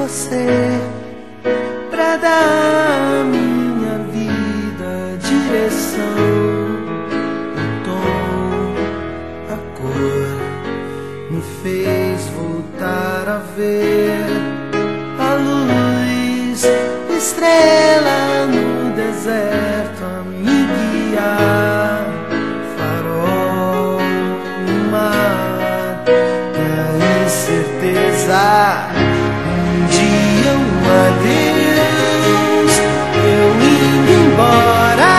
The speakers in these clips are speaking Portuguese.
você pra dar à minha vida direção, o tom, a cor, me fez voltar a ver a luz, estrela no deserto a me guiar, farol, mar, da incerteza. Um dia um adeus, eu indo embora.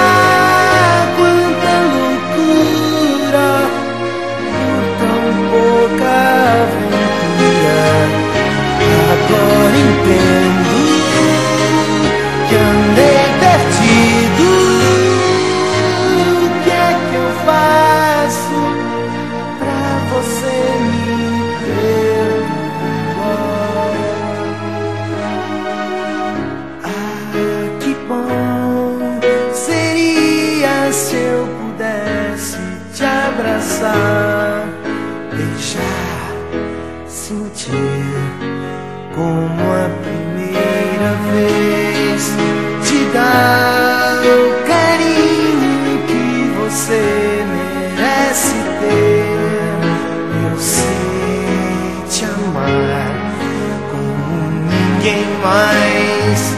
Quanta loucura por tão pouca aventura. Agora entendo que andei perdido. O que é que eu faço pra você me perdoar? Ah, que bom seria se eu pudesse te abraçar, beijar, sentir como a primeira vez, te dar o carinho que você merece ter. Eu sei te amar como ninguém mais,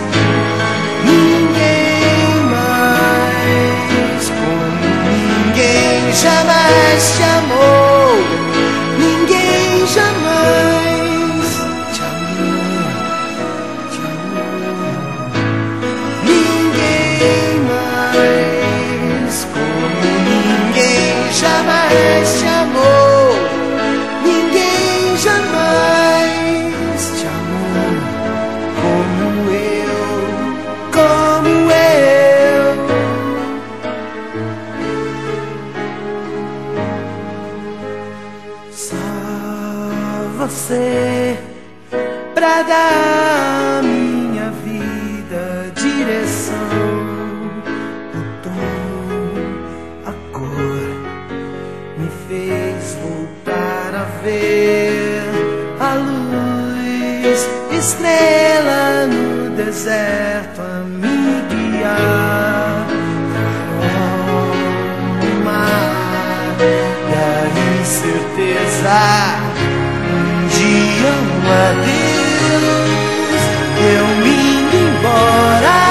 ninguém mais, como ninguém jamais te amou, ninguém jamais te amou, te amou. Ninguém mais, como ninguém jamais te amou, ninguém jamais te amou como eu, como eu. Só você pra dar à minha vida direção, o tom, a cor, me fez voltar a ver a luz, estrela no deserto a me guiar, farol, mar, da incerteza. Um dia um adeus, eu indo embora.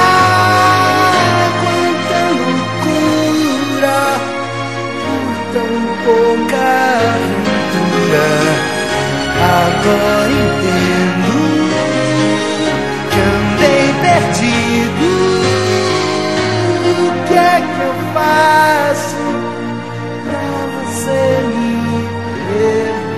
Quanta loucura por tão pouca aventura. Agora entendo que andei perdido. O que é que eu faço pra você me perdoar?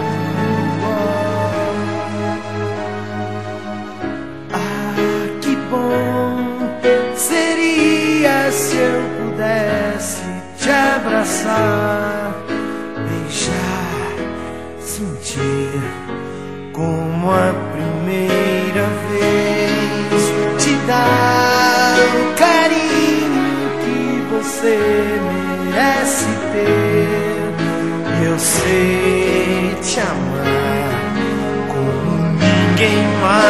Ah, que bom seria se eu pudesse te abraçar, beijar, sentir como a primeira vez, te dar o carinho que você merece ter. Eu sei te amar como ninguém mais.